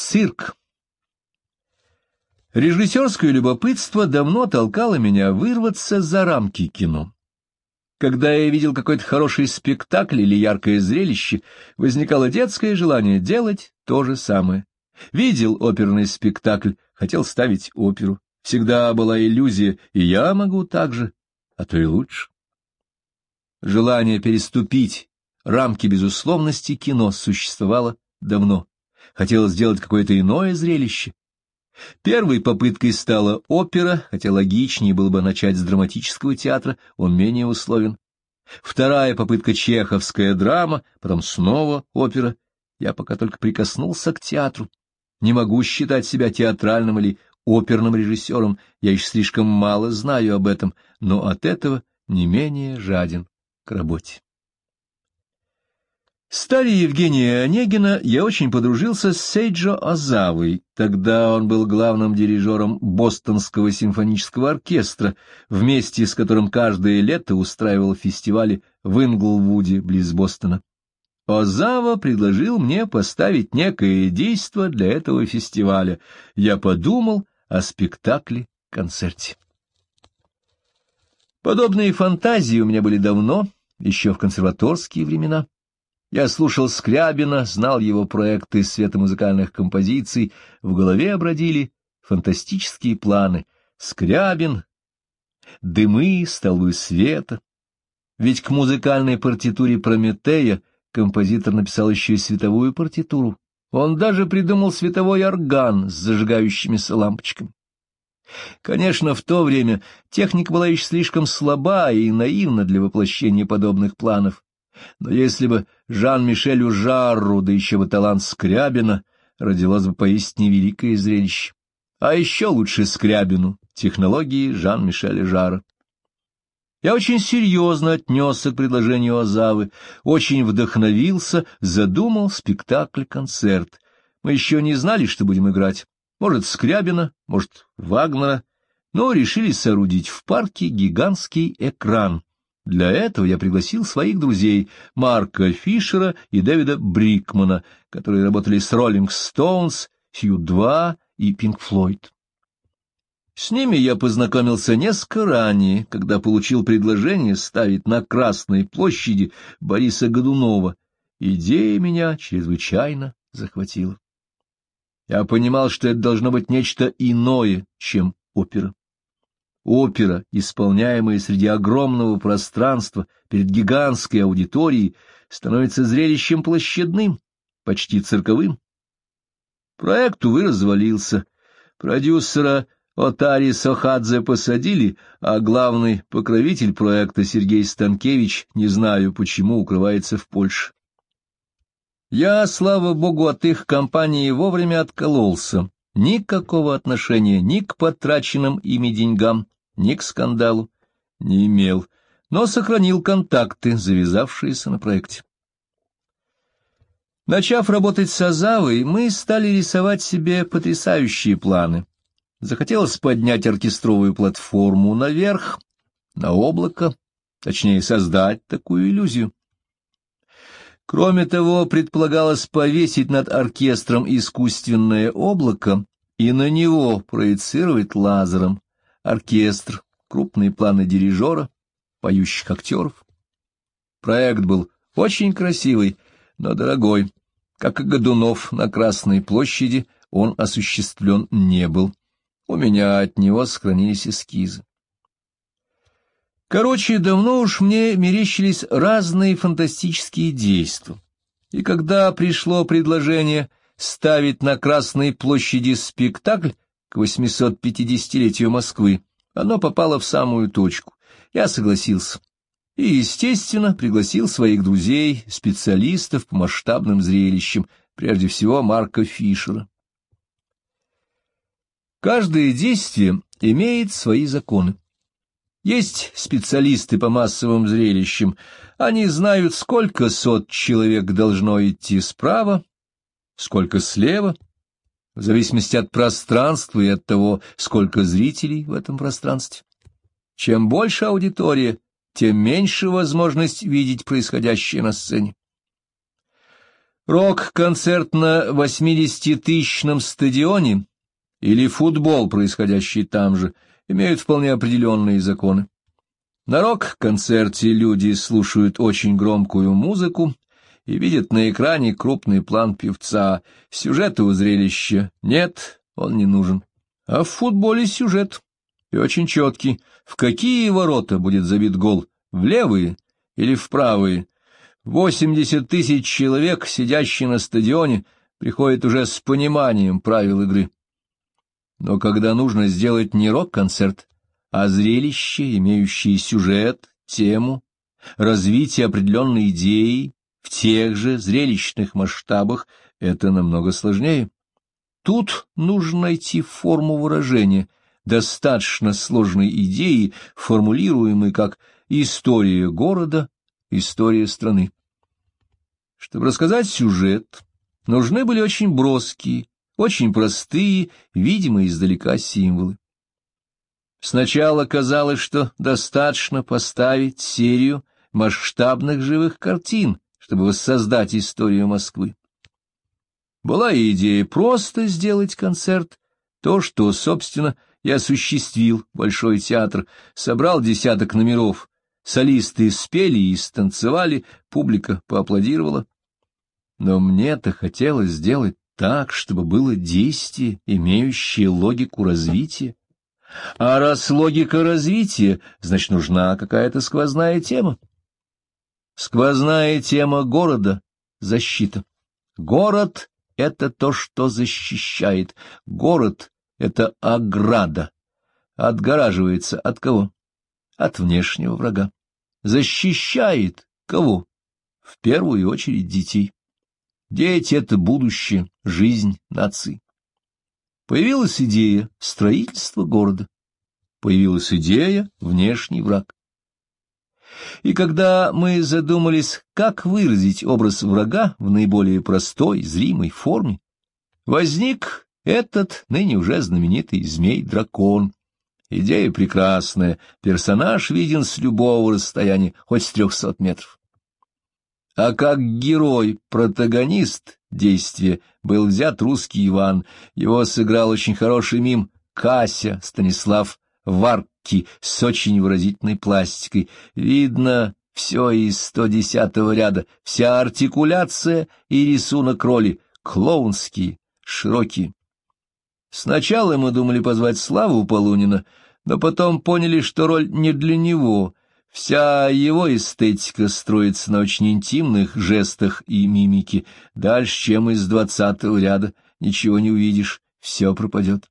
Цирк. Режиссерское любопытство давно толкало меня вырваться за рамки кино. Когда я видел какой-то хороший спектакль или яркое зрелище, возникало детское желание делать то же самое. Видел оперный спектакль, хотел ставить оперу. Всегда была иллюзия, и я могу так же, а то и лучше. Желание переступить рамки безусловности кино существовало давно. Хотелось сделать какое-то иное зрелище. Первой попыткой стала опера, хотя логичнее было бы начать с драматического театра, он менее условен. Вторая попытка — чеховская драма, потом снова опера. Я пока только прикоснулся к театру. Не могу считать себя театральным или оперным режиссером, я еще слишком мало знаю об этом, но от этого не менее жаден к работе. С Тарей Евгения Онегина я очень подружился с Сейджо Озавой. Тогда он был главным дирижером Бостонского симфонического оркестра, вместе с которым каждое лето устраивал фестивали в Инглвуде, близ Бостона. Озава предложил мне поставить некое действо для этого фестиваля. Я подумал о спектакле-концерте. Подобные фантазии у меня были давно, еще в консерваторские времена. Я слушал Скрябина, знал его проекты светомузыкальных композиций, в голове бродили фантастические планы. Скрябин, дымы, столбы света. Ведь к музыкальной партитуре Прометея композитор написал еще и световую партитуру. Он даже придумал световой орган с зажигающимися лампочками. Конечно, в то время техника была еще слишком слаба и наивна для воплощения подобных планов. Но если бы Жан-Мишелю Жарру, да еще бы талант Скрябина, родилось бы поистине великое зрелище. А еще лучше Скрябину технологии Жан-Мишеля Жарра. Я очень серьезно отнесся к предложению Озавы, очень вдохновился, задумал спектакль-концерт. Мы еще не знали, что будем играть. Может, Скрябина, может, Вагнера, но решили соорудить в парке гигантский экран. Для этого я пригласил своих друзей Марка Фишера и Дэвида Брикмана, которые работали с Rolling Stones, U2 и Pink Floyd. С ними я познакомился несколько ранее, когда получил предложение ставить на Красной площади Бориса Годунова. Идея меня чрезвычайно захватила. Я понимал, что это должно быть нечто иное, чем опера. Опера, исполняемая среди огромного пространства перед гигантской аудиторией, становится зрелищем площадным, почти цирковым. Проект, увы, развалился. Продюсера Отари Сохадзе посадили, а главный покровитель проекта Сергей Станкевич, не знаю почему, укрывается в Польше. Я, слава богу, от их компании вовремя откололся. Никакого отношения ни к потраченным ими деньгам, ни к скандалу не имел, но сохранил контакты, завязавшиеся на проекте. Начав работать с Озавой, мы стали рисовать себе потрясающие планы. Захотелось поднять оркестровую платформу наверх, на облако, точнее, создать такую иллюзию. Кроме того, предполагалось повесить над оркестром искусственное облако и на него проецировать лазером оркестр, крупные планы дирижера, поющих актеров. Проект был очень красивый, но дорогой. Как и Годунов на Красной площади, он осуществлен не был. У меня от него сохранились эскизы. Короче, давно уж мне мерещились разные фантастические действия. И когда пришло предложение ставить на Красной площади спектакль к 850-летию Москвы, оно попало в самую точку. Я согласился. И, естественно, пригласил своих друзей, специалистов по масштабным зрелищам, прежде всего Марка Фишера. Каждое действие имеет свои законы. Есть специалисты по массовым зрелищам. Они знают, сколько сот человек должно идти справа, сколько слева, в зависимости от пространства и от того, сколько зрителей в этом пространстве. Чем больше аудитория, тем меньше возможность видеть происходящее на сцене. Рок-концерт на 80-тысячном стадионе или футбол, происходящий там же, имеют вполне определенные законы. На рок-концерте люди слушают очень громкую музыку и видят на экране крупный план певца. Сюжета у зрелища нет, он не нужен. А в футболе сюжет, и очень четкий. В какие ворота будет забит гол, в левые или в правые? 80 тысяч человек, сидящие на стадионе, приходят уже с пониманием правил игры. Но когда нужно сделать не рок-концерт, а зрелище, имеющее сюжет, тему, развитие определенной идеи в тех же зрелищных масштабах, это намного сложнее. Тут нужно найти форму выражения достаточно сложной идеи, формулируемой как история города, история страны. Чтобы рассказать сюжет, нужны были очень броские, очень простые, видимые издалека символы. Сначала казалось, что достаточно поставить серию масштабных живых картин, чтобы воссоздать историю Москвы. Была идея просто сделать концерт, то, что, собственно, и осуществил Большой театр, собрал 10 номеров, солисты спели и станцевали, публика поаплодировала. Но мне-то хотелось сделать так, чтобы было действие, имеющее логику развития. А раз логика развития, значит, нужна какая-то сквозная тема. Сквозная тема города — защита. Город — это то, что защищает. Город — это ограда. Отгораживается от кого? От внешнего врага. Защищает кого? В первую очередь детей. Дети — это будущее, жизнь нации. Появилась идея строительства города. Появилась идея внешний враг. И когда мы задумались, как выразить образ врага в наиболее простой, зримой форме, возник этот ныне уже знаменитый змей-дракон. Идея прекрасная, персонаж виден с любого расстояния, хоть с 300 метров. А как герой, протагонист действия, был взят русский Иван. Его сыграл очень хороший мим Кася Станислав Варки с очень выразительной пластикой. Видно все из 110-го ряда, вся артикуляция и рисунок роли клоунские, широкие. Сначала мы думали позвать Славу Полунина, но потом поняли, что роль не для него. Вся его эстетика строится на очень интимных жестах и мимике. Дальше, чем из 20-го ряда, ничего не увидишь, все пропадет.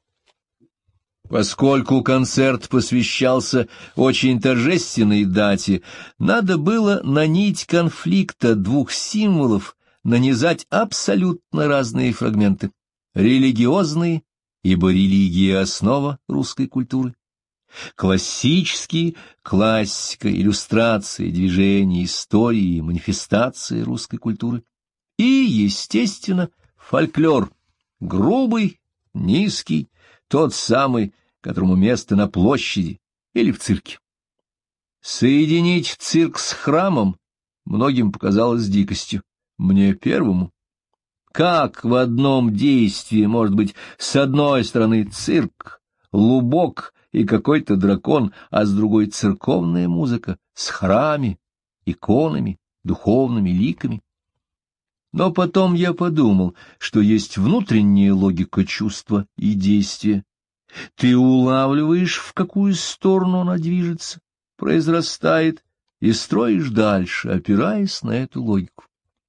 Поскольку концерт посвящался очень торжественной дате, надо было на нить конфликта двух символов нанизать абсолютно разные фрагменты. Религиозные, ибо религия — основа русской культуры. Классические, классика, иллюстрации, движения, истории, манифестации русской культуры. И, естественно, фольклор, грубый, низкий, тот самый, которому место на площади или в цирке. Соединить цирк с храмом многим показалось дикостью, мне первому. Как в одном действии может быть с одной стороны цирк, лубок и какой-то дракон, а с другой церковная музыка с хорами, иконами, духовными ликами? Но потом я подумал, что есть внутренняя логика чувства и действия. Ты улавливаешь, в какую сторону она движется, произрастает, и строишь дальше, опираясь на эту логику.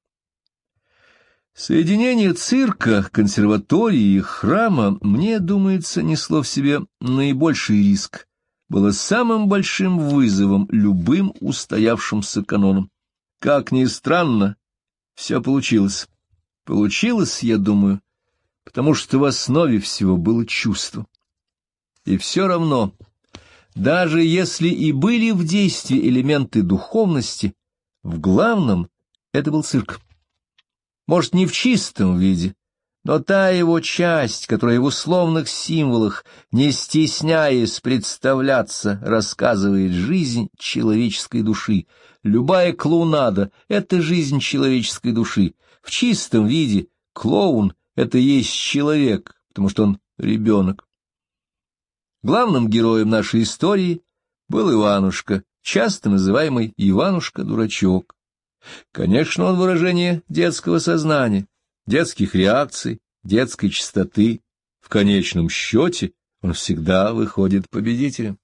Соединение цирка, консерватории и храма, мне думается, несло в себе наибольший риск, было самым большим вызовом любым устоявшимся канонам. Как ни странно, все получилось. Получилось, я думаю, потому что в основе всего было чувство. И все равно, даже если и были в действии элементы духовности, в главном это был цирк. Может, не в чистом виде, но та его часть, которая в условных символах, не стесняясь представляться, рассказывает жизнь человеческой души. Любая клоунада — это жизнь человеческой души, В чистом виде клоун — это и есть человек, потому что он ребенок. Главным героем нашей истории был Иванушка, часто называемый Иванушка-дурачок. Конечно, он выражение детского сознания, детских реакций, детской чистоты. В конечном счете он всегда выходит победителем.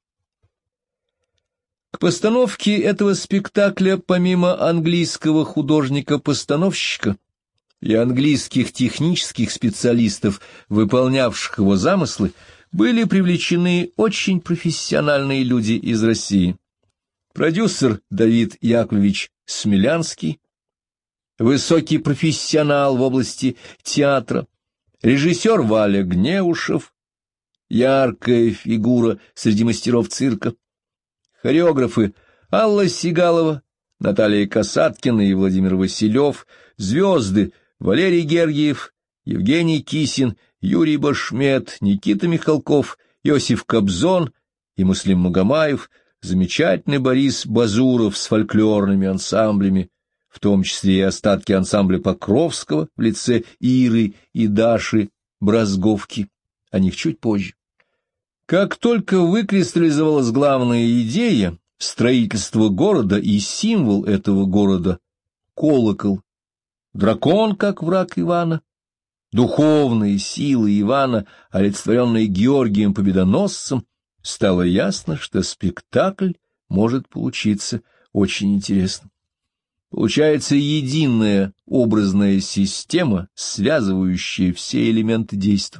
К постановке этого спектакля, помимо английского художника-постановщика и английских технических специалистов, выполнявших его замыслы, были привлечены очень профессиональные люди из России. Продюсер Давид Яковлевич Смелянский, высокий профессионал в области театра, режиссер Валя Гнеушев, яркая фигура среди мастеров цирка, хореографы Алла Сигалова, Наталья Касаткина и Владимир Василев, звезды Валерий Гергиев, Евгений Кисин, Юрий Башмет, Никита Михалков, Иосиф Кобзон и Муслим Магомаев, замечательный Борис Базуров с фольклорными ансамблями, в том числе и остатки ансамбля Покровского в лице Иры и Даши Бразговки, о них чуть позже. Как только выкристаллизовалась главная идея — строительство города и символ этого города — колокол, дракон как враг Ивана, духовные силы Ивана, олицетворенные Георгием Победоносцем, стало ясно, что спектакль может получиться очень интересным. Получается единая образная система, связывающая все элементы действа.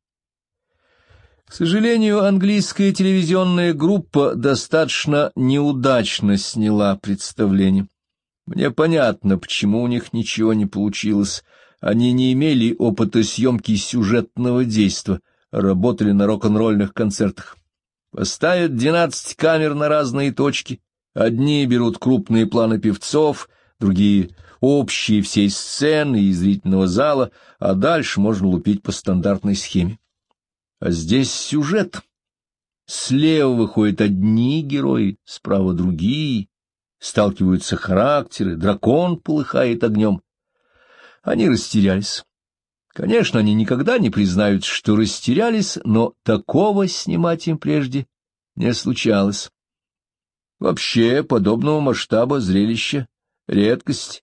К сожалению, английская телевизионная группа достаточно неудачно сняла представление. Мне понятно, почему у них ничего не получилось. Они не имели опыта съемки сюжетного действа, работали на рок-н-ролльных концертах. Поставят 12 камер на разные точки. Одни берут крупные планы певцов, другие — общие всей сцены и зрительного зала, а дальше можно лупить по стандартной схеме. А здесь сюжет. Слева выходят одни герои, справа другие. Сталкиваются характеры, дракон полыхает огнем. Они растерялись. Конечно, они никогда не признают, что растерялись, но такого снимать им прежде не случалось. Вообще, подобного масштаба зрелища — редкость.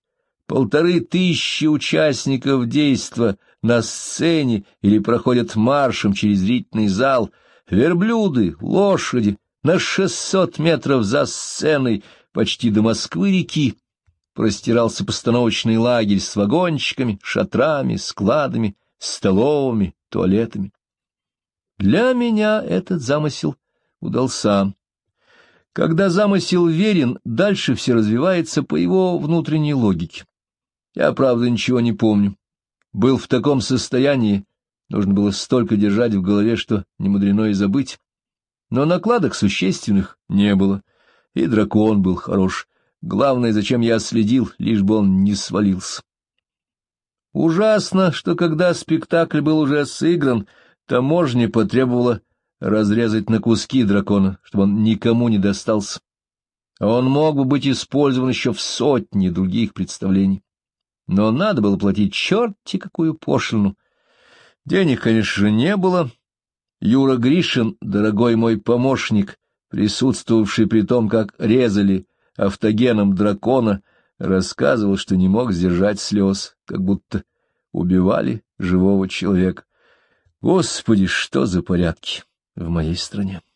1500 участников действа на сцене или проходят маршем через зрительный зал, верблюды, лошади на 600 метров за сценой, почти до Москвы-реки, простирался постановочный лагерь с вагончиками, шатрами, складами, столовыми, туалетами. Для меня этот замысел удался. Когда замысел верен, дальше все развивается по его внутренней логике. Я, правда, ничего не помню. Был в таком состоянии, нужно было столько держать в голове, что немудрено и забыть. Но накладок существенных не было, и дракон был хорош. Главное, зачем я следил, лишь бы он не свалился. Ужасно, что когда спектакль был уже сыгран, таможня потребовала разрезать на куски дракона, чтобы он никому не достался. А он мог бы быть использован еще в сотни других представлений. Но надо было платить черти какую пошлину. Денег, конечно же, не было. Юра Гришин, дорогой мой помощник, присутствовавший при том, как резали автогеном дракона, рассказывал, что не мог сдержать слез, как будто убивали живого человека. Господи, что за порядки в моей стране!